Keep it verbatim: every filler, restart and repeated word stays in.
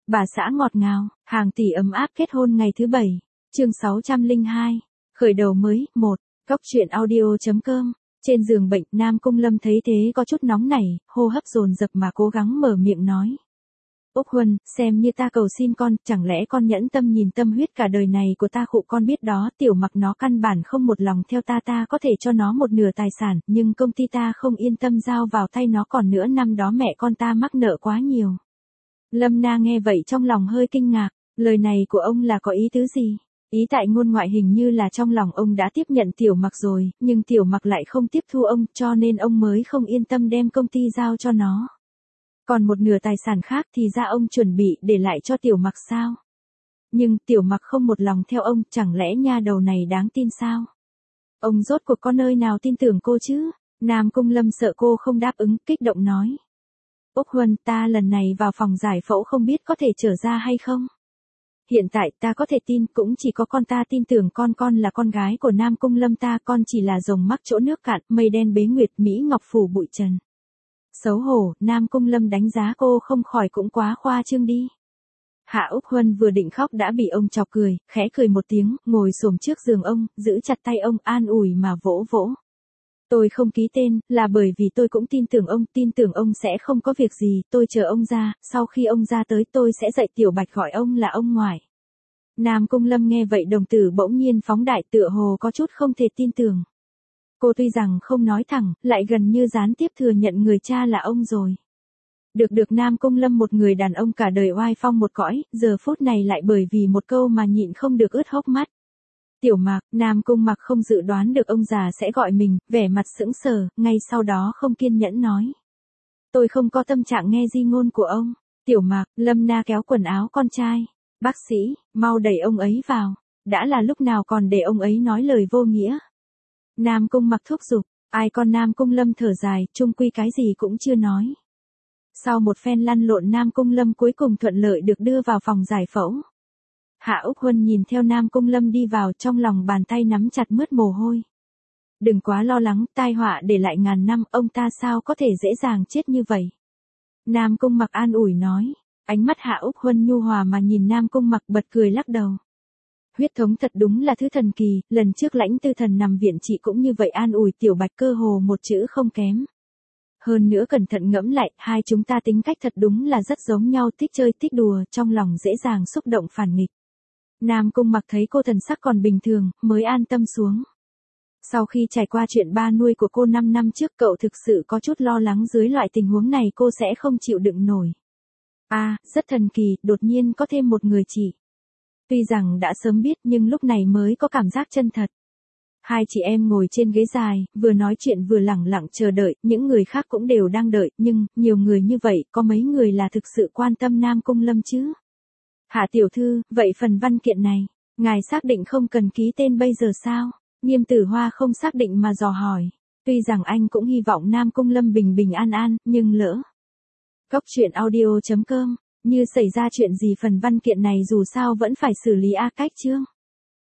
Bà xã ngọt ngào, hàng tỷ ấm áp kết hôn ngày thứ bảy. Chương sáu trăm lẻ hai. Khởi đầu mới. một. Góc truyện audio chấm com. Trên giường bệnh, Nam Cung Lâm thấy thế có chút nóng nảy, hô hấp dồn dập mà cố gắng mở miệng nói. Úc Huân, xem như ta cầu xin con, chẳng lẽ con nhẫn tâm nhìn tâm huyết cả đời này của ta khụ con biết đó, Tiểu Mặc nó căn bản không một lòng theo ta ta có thể cho nó một nửa tài sản, nhưng công ty ta không yên tâm giao vào tay nó còn nữa năm đó mẹ con ta mắc nợ quá nhiều. Lâm Na nghe vậy trong lòng hơi kinh ngạc, lời này của ông là có ý tứ gì? Ý tại ngôn ngoại hình như là trong lòng ông đã tiếp nhận Tiểu Mặc rồi, nhưng Tiểu Mặc lại không tiếp thu ông, cho nên ông mới không yên tâm đem công ty giao cho nó. Còn một nửa tài sản khác thì ra ông chuẩn bị để lại cho Tiểu Mặc sao? Nhưng Tiểu Mặc không một lòng theo ông, chẳng lẽ nha đầu này đáng tin sao? Ông rốt cuộc có nơi nào tin tưởng cô chứ? Nam Cung Lâm sợ cô không đáp ứng, kích động nói. Úc Huân, ta lần này vào phòng giải phẫu không biết có thể trở ra hay không? Hiện tại ta có thể tin, cũng chỉ có con ta tin tưởng con con là con gái của Nam Cung Lâm ta, con chỉ là rồng mắc chỗ nước cạn, mây đen bế nguyệt, Mỹ Ngọc phủ bụi trần. Xấu hổ, Nam Cung Lâm đánh giá cô không khỏi cũng quá khoa trương đi. Hạ Úc Huân vừa định khóc đã bị ông chọc cười, khẽ cười một tiếng, ngồi xổm trước giường ông, giữ chặt tay ông, an ủi mà vỗ vỗ. Tôi không ký tên, là bởi vì tôi cũng tin tưởng ông, tin tưởng ông sẽ không có việc gì, tôi chờ ông ra, sau khi ông ra tới tôi sẽ dạy Tiểu Bạch gọi ông là ông ngoại. Nam Cung Lâm nghe vậy đồng tử bỗng nhiên phóng đại tựa hồ có chút không thể tin tưởng. Cô tuy rằng không nói thẳng, lại gần như gián tiếp thừa nhận người cha là ông rồi. Được được Nam Cung Lâm một người đàn ông cả đời oai phong một cõi, giờ phút này lại bởi vì một câu mà nhịn không được ướt hốc mắt. Tiểu Mặc, Nam Cung Mặc không dự đoán được ông già sẽ gọi mình, vẻ mặt sững sờ, ngay sau đó không kiên nhẫn nói. Tôi không có tâm trạng nghe di ngôn của ông. Tiểu Mặc, Lâm Na kéo quần áo con trai. Bác sĩ, mau đẩy ông ấy vào. Đã là lúc nào còn để ông ấy nói lời vô nghĩa. Nam Cung Mặc thúc giục, ai con Nam Cung Lâm thở dài, chung quy cái gì cũng chưa nói. Sau một phen lăn lộn Nam Cung Lâm cuối cùng thuận lợi được đưa vào phòng giải phẫu. Hạ Úc Huân nhìn theo Nam Cung Lâm đi vào trong lòng bàn tay nắm chặt mướt mồ hôi. Đừng quá lo lắng, tai họa để lại ngàn năm, ông ta sao có thể dễ dàng chết như vậy. Nam Cung Mặc an ủi nói, ánh mắt Hạ Úc Huân nhu hòa mà nhìn Nam Cung Mặc bật cười lắc đầu. Huyết thống thật đúng là thứ thần kỳ, lần trước Lãnh Tư Thần nằm viện chị cũng như vậy an ủi Tiểu Bạch cơ hồ một chữ không kém. Hơn nữa cẩn thận ngẫm lại, hai chúng ta tính cách thật đúng là rất giống nhau, thích chơi thích đùa, trong lòng dễ dàng xúc động phản nghịch. Nam Cung Mặc thấy cô thần sắc còn bình thường, mới an tâm xuống. Sau khi trải qua chuyện ba nuôi của cô năm năm trước, cậu thực sự có chút lo lắng dưới loại tình huống này cô sẽ không chịu đựng nổi. À, rất thần kỳ, đột nhiên có thêm một người chị. Tuy rằng đã sớm biết nhưng lúc này mới có cảm giác chân thật. Hai chị em ngồi trên ghế dài, vừa nói chuyện vừa lẳng lặng chờ đợi, những người khác cũng đều đang đợi, nhưng, nhiều người như vậy, có mấy người là thực sự quan tâm Nam Cung Lâm chứ? Hạ tiểu thư, vậy phần văn kiện này, ngài xác định không cần ký tên bây giờ sao? Nghiêm Tử Hoa không xác định mà dò hỏi. Tuy rằng anh cũng hy vọng Nam Cung Lâm bình bình an an, nhưng lỡ. Góc truyện audio chấm com, như xảy ra chuyện gì phần văn kiện này dù sao vẫn phải xử lý a cách chứ?